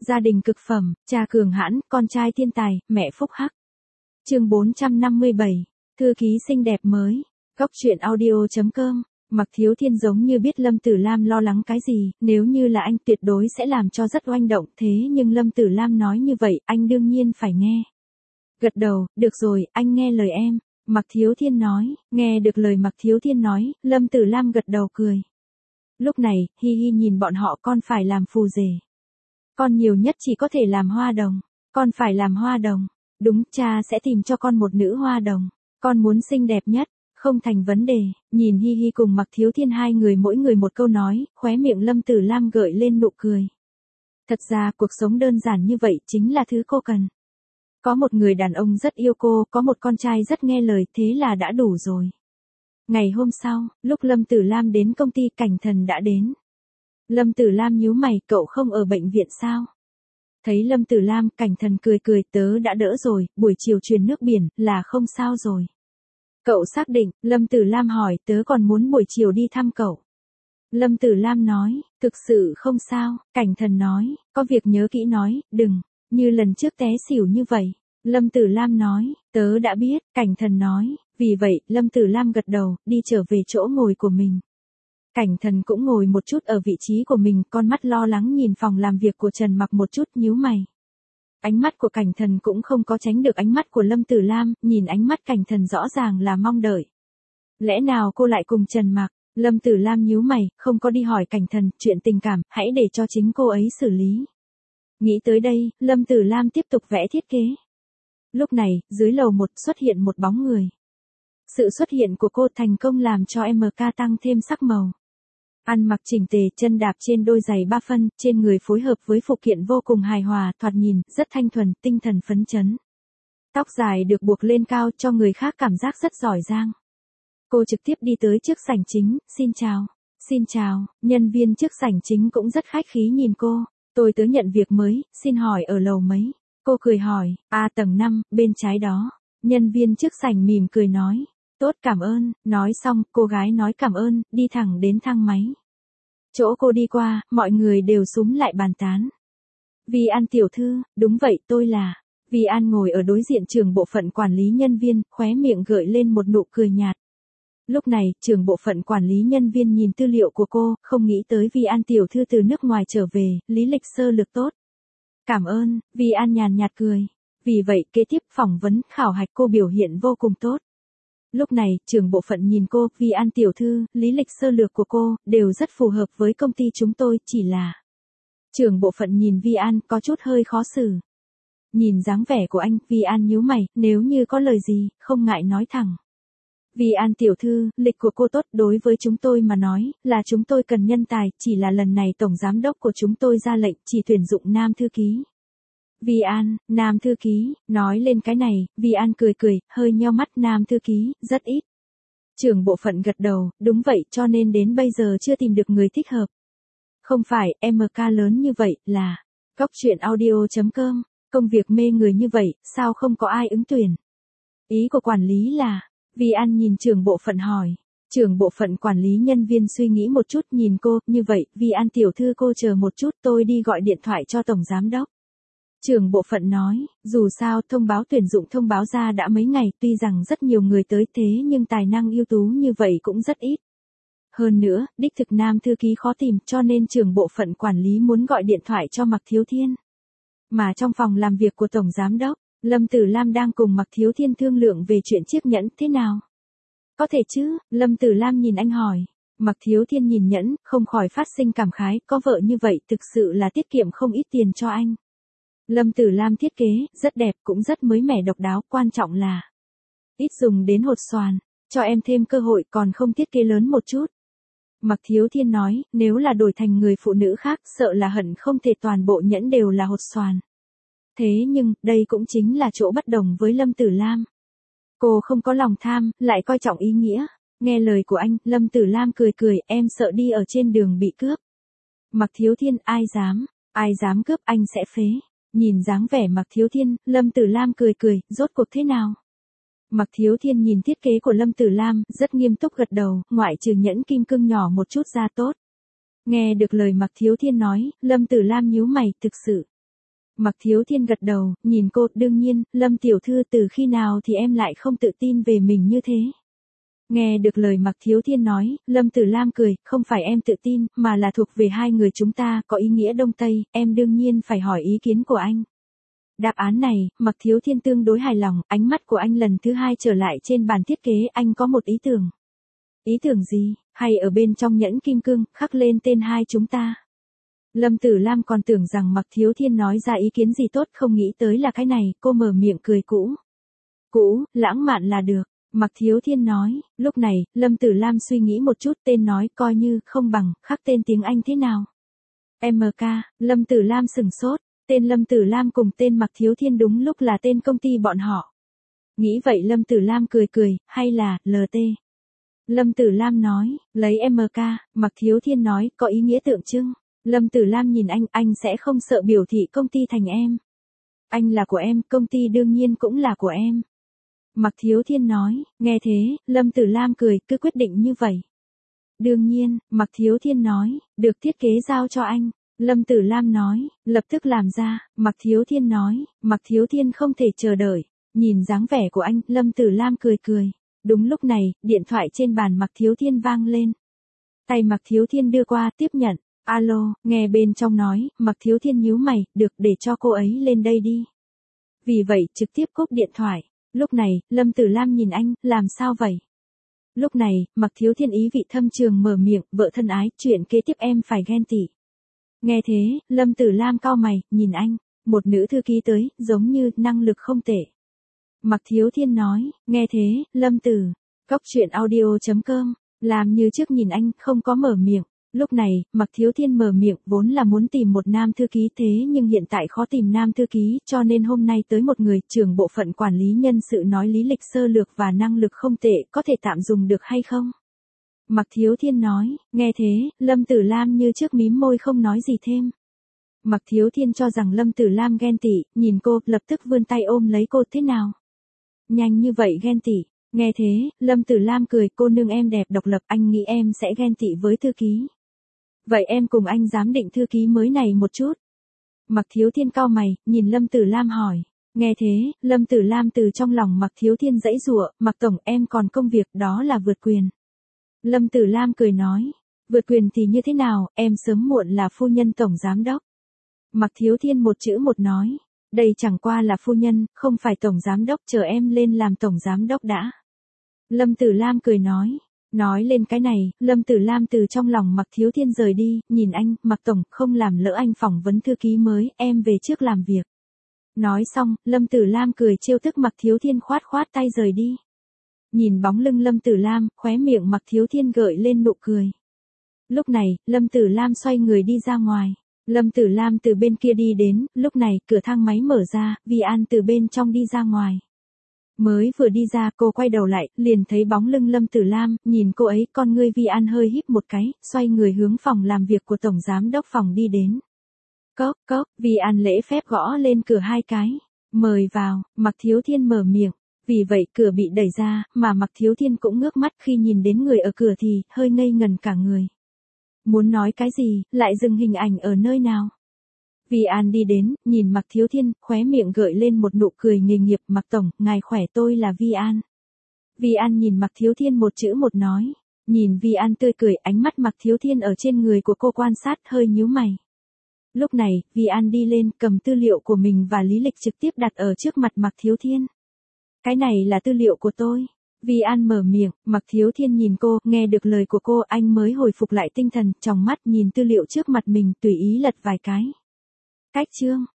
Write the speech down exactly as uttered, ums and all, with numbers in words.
Gia đình cực phẩm, cha cường hãn, con trai thiên tài, mẹ phúc hắc. Chương bốn trăm năm mươi bảy, thư ký xinh đẹp mới. Góc truyện audio chấm com. Mạc Thiếu Thiên giống như biết Lâm Tử Lam lo lắng cái gì, nếu như là anh tuyệt đối sẽ làm cho rất oanh động, thế nhưng Lâm Tử Lam nói như vậy, anh đương nhiên phải nghe. Gật đầu, được rồi, anh nghe lời em. Mạc Thiếu Thiên nói, nghe được lời Mạc Thiếu Thiên nói, Lâm Tử Lam gật đầu cười. Lúc này, Hi Hi nhìn bọn họ, con phải làm phù rể. Con nhiều nhất chỉ có thể làm hoa đồng. Con phải làm hoa đồng. Đúng, cha sẽ tìm cho con một nữ hoa đồng. Con muốn xinh đẹp nhất. Không thành vấn đề. Nhìn Hi Hi cùng Mạc Thiếu Thiên hai người mỗi người một câu nói, khóe miệng Lâm Tử Lam gợi lên nụ cười. Thật ra cuộc sống đơn giản như vậy chính là thứ cô cần. Có một người đàn ông rất yêu cô, có một con trai rất nghe lời, thế là đã đủ rồi. Ngày hôm sau, lúc Lâm Tử Lam đến công ty, Cảnh Thần đã đến. Lâm Tử Lam nhíu mày, cậu không ở bệnh viện sao? Thấy Lâm Tử Lam, Cảnh Thần cười cười, tớ đã đỡ rồi, buổi chiều truyền nước biển, là không sao rồi. Cậu xác định, Lâm Tử Lam hỏi, tớ còn muốn buổi chiều đi thăm cậu. Lâm Tử Lam nói, thực sự không sao, Cảnh Thần nói, có việc nhớ kỹ nói, đừng, như lần trước té xỉu như vậy. Lâm Tử Lam nói, tớ đã biết, Cảnh Thần nói, vì vậy, Lâm Tử Lam gật đầu, đi trở về chỗ ngồi của mình. Cảnh Thần cũng ngồi một chút ở vị trí của mình, con mắt lo lắng nhìn phòng làm việc của Trần Mặc một chút, nhíu mày. Ánh mắt của Cảnh Thần cũng không có tránh được ánh mắt của Lâm Tử Lam, nhìn ánh mắt Cảnh Thần rõ ràng là mong đợi. Lẽ nào cô lại cùng Trần Mặc? Lâm Tử Lam nhíu mày, không có đi hỏi Cảnh Thần, chuyện tình cảm, hãy để cho chính cô ấy xử lý. Nghĩ tới đây, Lâm Tử Lam tiếp tục vẽ thiết kế. Lúc này, dưới lầu một xuất hiện một bóng người. Sự xuất hiện của cô thành công làm cho em ca tăng thêm sắc màu. Ăn mặc chỉnh tề, chân đạp trên đôi giày ba phân, trên người phối hợp với phụ kiện vô cùng hài hòa, thoạt nhìn, rất thanh thuần, tinh thần phấn chấn. Tóc dài được buộc lên cao cho người khác cảm giác rất giỏi giang. Cô trực tiếp đi tới trước sảnh chính, xin chào. Xin chào, nhân viên trước sảnh chính cũng rất khách khí nhìn cô. Tôi tới nhận việc mới, xin hỏi ở lầu mấy? Cô cười hỏi, à tầng năm, bên trái đó. Nhân viên trước sảnh mỉm cười nói. Tốt, cảm ơn. Nói xong, cô gái nói cảm ơn, đi thẳng đến thang máy. Chỗ cô đi qua, mọi người đều xúm lại bàn tán. Vi An tiểu thư, đúng vậy, tôi là. Vi An ngồi ở đối diện trưởng bộ phận quản lý nhân viên, khóe miệng gợi lên một nụ cười nhạt. Lúc này, trưởng bộ phận quản lý nhân viên nhìn tư liệu của cô, không nghĩ tới Vi An tiểu thư từ nước ngoài trở về, lý lịch sơ lược tốt. Cảm ơn, Vi An nhàn nhạt cười. Vì vậy, kế tiếp phỏng vấn, khảo hạch cô biểu hiện vô cùng tốt. Lúc này, trưởng bộ phận nhìn cô, Vi An tiểu thư, lý lịch sơ lược của cô, đều rất phù hợp với công ty chúng tôi, chỉ là. Trưởng bộ phận nhìn Vi An, có chút hơi khó xử. Nhìn dáng vẻ của anh, Vi An nhíu mày, nếu như có lời gì, không ngại nói thẳng. Vi An tiểu thư, lịch của cô tốt, đối với chúng tôi mà nói, là chúng tôi cần nhân tài, chỉ là lần này tổng giám đốc của chúng tôi ra lệnh, chỉ tuyển dụng nam thư ký. Vi An, nam thư ký, nói lên cái này, Vi An cười cười, hơi nheo mắt, nam thư ký, rất ít. Trưởng bộ phận gật đầu, đúng vậy, cho nên đến bây giờ chưa tìm được người thích hợp. Không phải, em ca lớn như vậy, là, góc truyện audio chấm com, công việc mê người như vậy, sao không có ai ứng tuyển? Ý của quản lý là, Vi An nhìn trưởng bộ phận hỏi. Trưởng bộ phận quản lý nhân viên suy nghĩ một chút nhìn cô, như vậy, Vi An tiểu thư cô chờ một chút, tôi đi gọi điện thoại cho tổng giám đốc. Trưởng bộ phận nói, dù sao thông báo tuyển dụng thông báo ra đã mấy ngày, tuy rằng rất nhiều người tới thế nhưng tài năng ưu tú như vậy cũng rất ít. Hơn nữa, đích thực nam thư ký khó tìm cho nên trưởng bộ phận quản lý muốn gọi điện thoại cho Mạc Thiếu Thiên. Mà trong phòng làm việc của tổng giám đốc, Lâm Tử Lam đang cùng Mạc Thiếu Thiên thương lượng về chuyện chiếc nhẫn thế nào. Có thể chứ, Lâm Tử Lam nhìn anh hỏi. Mạc Thiếu Thiên nhìn nhẫn, không khỏi phát sinh cảm khái, có vợ như vậy thực sự là tiết kiệm không ít tiền cho anh. Lâm Tử Lam thiết kế, rất đẹp, cũng rất mới mẻ độc đáo, quan trọng là ít dùng đến hột xoàn, cho em thêm cơ hội còn không thiết kế lớn một chút. Mạc Thiếu Thiên nói, nếu là đổi thành người phụ nữ khác, sợ là hận không thể toàn bộ nhẫn đều là hột xoàn. Thế nhưng, đây cũng chính là chỗ bất đồng với Lâm Tử Lam. Cô không có lòng tham, lại coi trọng ý nghĩa. Nghe lời của anh, Lâm Tử Lam cười cười, em sợ đi ở trên đường bị cướp. Mạc Thiếu Thiên, ai dám, ai dám cướp anh sẽ phế. Nhìn dáng vẻ Mạc Thiếu Thiên, Lâm Tử Lam cười cười, rốt cuộc thế nào? Mạc Thiếu Thiên nhìn thiết kế của Lâm Tử Lam, rất nghiêm túc gật đầu, ngoại trừ nhẫn kim cương nhỏ một chút ra tốt. Nghe được lời Mạc Thiếu Thiên nói, Lâm Tử Lam nhíu mày, thực sự. Mạc Thiếu Thiên gật đầu, nhìn cô, đương nhiên, Lâm tiểu thư từ khi nào thì em lại không tự tin về mình như thế. Nghe được lời Mạc Thiếu Thiên nói, Lâm Tử Lam cười, không phải em tự tin, mà là thuộc về hai người chúng ta, có ý nghĩa đông tây, em đương nhiên phải hỏi ý kiến của anh. Đáp án này, Mạc Thiếu Thiên tương đối hài lòng, ánh mắt của anh lần thứ hai trở lại trên bàn thiết kế, anh có một ý tưởng. Ý tưởng gì, hay ở bên trong nhẫn kim cương, khắc lên tên hai chúng ta. Lâm Tử Lam còn tưởng rằng Mạc Thiếu Thiên nói ra ý kiến gì tốt, không nghĩ tới là cái này, cô mở miệng cười cũ. Cũ, lãng mạn là được. Mạc Thiếu Thiên nói, lúc này, Lâm Tử Lam suy nghĩ một chút, tên nói coi như không bằng, khắc tên tiếng Anh thế nào. em ca, Lâm Tử Lam sửng sốt, tên Lâm Tử Lam cùng tên Mạc Thiếu Thiên đúng lúc là tên công ty bọn họ. Nghĩ vậy Lâm Tử Lam cười cười, hay là, lờ tê. Lâm Tử Lam nói, lấy em ca, Mạc Thiếu Thiên nói, có ý nghĩa tượng trưng. Lâm Tử Lam nhìn anh, anh sẽ không sợ biểu thị công ty thành em. Anh là của em, công ty đương nhiên cũng là của em. Mạc Thiếu Thiên nói, nghe thế, Lâm Tử Lam cười, cứ quyết định như vậy. Đương nhiên, Mạc Thiếu Thiên nói, được thiết kế giao cho anh. Lâm Tử Lam nói, lập tức làm ra. Mạc Thiếu Thiên nói, Mạc Thiếu Thiên không thể chờ đợi. Nhìn dáng vẻ của anh, Lâm Tử Lam cười cười. Đúng lúc này, điện thoại trên bàn Mạc Thiếu Thiên vang lên. Tay Mạc Thiếu Thiên đưa qua, tiếp nhận. Alo, nghe bên trong nói, Mạc Thiếu Thiên nhíu mày, được, để cho cô ấy lên đây đi. Vì vậy, trực tiếp cúp điện thoại. Lúc này, Lâm Tử Lam nhìn anh, làm sao vậy? Lúc này, Mạc Thiếu Thiên ý vị thâm trường mở miệng, vợ thân ái, chuyện kế tiếp em phải ghen tị. Nghe thế, Lâm Tử Lam cau mày, nhìn anh, một nữ thư ký tới, giống như, năng lực không tệ. Mạc Thiếu Thiên nói, nghe thế, Lâm Tử, Cóc truyện audio chấm com, làm như trước nhìn anh, không có mở miệng. Lúc này, Mạc Thiếu Thiên mở miệng, vốn là muốn tìm một nam thư ký thế nhưng hiện tại khó tìm nam thư ký, cho nên hôm nay tới một người, trưởng bộ phận quản lý nhân sự nói lý lịch sơ lược và năng lực không tệ, có thể tạm dùng được hay không? Mạc Thiếu Thiên nói, nghe thế, Lâm Tử Lam như trước mím môi không nói gì thêm. Mạc Thiếu Thiên cho rằng Lâm Tử Lam ghen tị, nhìn cô, lập tức vươn tay ôm lấy cô, thế nào? Nhanh như vậy ghen tị. Nghe thế, Lâm Tử Lam cười, cô nương em đẹp độc lập, anh nghĩ em sẽ ghen tị với thư ký. Vậy em cùng anh giám định thư ký mới này một chút. Mạc Thiếu Thiên cau mày, nhìn Lâm Tử Lam hỏi. Nghe thế, Lâm Tử Lam từ trong lòng Mạc Thiếu Thiên giãy giụa, Mạc Tổng em còn công việc đó là vượt quyền. Lâm Tử Lam cười nói, vượt quyền thì như thế nào, em sớm muộn là phu nhân tổng giám đốc. Mạc Thiếu Thiên một chữ một nói, đây chẳng qua là phu nhân, không phải tổng giám đốc, chờ em lên làm tổng giám đốc đã. Lâm Tử Lam cười nói. Nói lên cái này, Lâm Tử Lam từ trong lòng Mạc Thiếu Thiên rời đi, nhìn anh, Mạc Tổng, không làm lỡ anh phỏng vấn thư ký mới, em về trước làm việc. Nói xong, Lâm Tử Lam cười trêu tức Mạc Thiếu Thiên khoát khoát tay rời đi. Nhìn bóng lưng Lâm Tử Lam, khóe miệng Mạc Thiếu Thiên gợi lên nụ cười. Lúc này, Lâm Tử Lam xoay người đi ra ngoài. Lâm Tử Lam từ bên kia đi đến, lúc này, cửa thang máy mở ra, Vi An từ bên trong đi ra ngoài. Mới vừa đi ra, cô quay đầu lại, liền thấy bóng lưng Lâm Tử Lam, nhìn cô ấy, con ngươi Vi An hơi híp một cái, xoay người hướng phòng làm việc của tổng giám đốc phòng đi đến. Cốc, cốc, Vi An lễ phép gõ lên cửa hai cái. Mời vào, Mạc Thiếu Thiên mở miệng. Vì vậy cửa bị đẩy ra, mà Mạc Thiếu Thiên cũng ngước mắt khi nhìn đến người ở cửa thì, hơi ngây ngần cả người. Muốn nói cái gì, lại dừng hình ảnh ở nơi nào? Vi An đi đến, nhìn Mạc Thiếu Thiên, khóe miệng gợi lên một nụ cười nghề nghiệp, Mạc Tổng, ngài khỏe, tôi là Vi An. Vi An nhìn Mạc Thiếu Thiên một chữ một nói. Nhìn Vi An tươi cười, ánh mắt Mạc Thiếu Thiên ở trên người của cô quan sát, hơi nhíu mày. Lúc này, Vi An đi lên, cầm tư liệu của mình và lý lịch trực tiếp đặt ở trước mặt Mạc Thiếu Thiên. Cái này là tư liệu của tôi. Vi An mở miệng, Mạc Thiếu Thiên nhìn cô, nghe được lời của cô, anh mới hồi phục lại tinh thần, tròng mắt nhìn tư liệu trước mặt mình, tùy ý lật vài cái. Cách chương,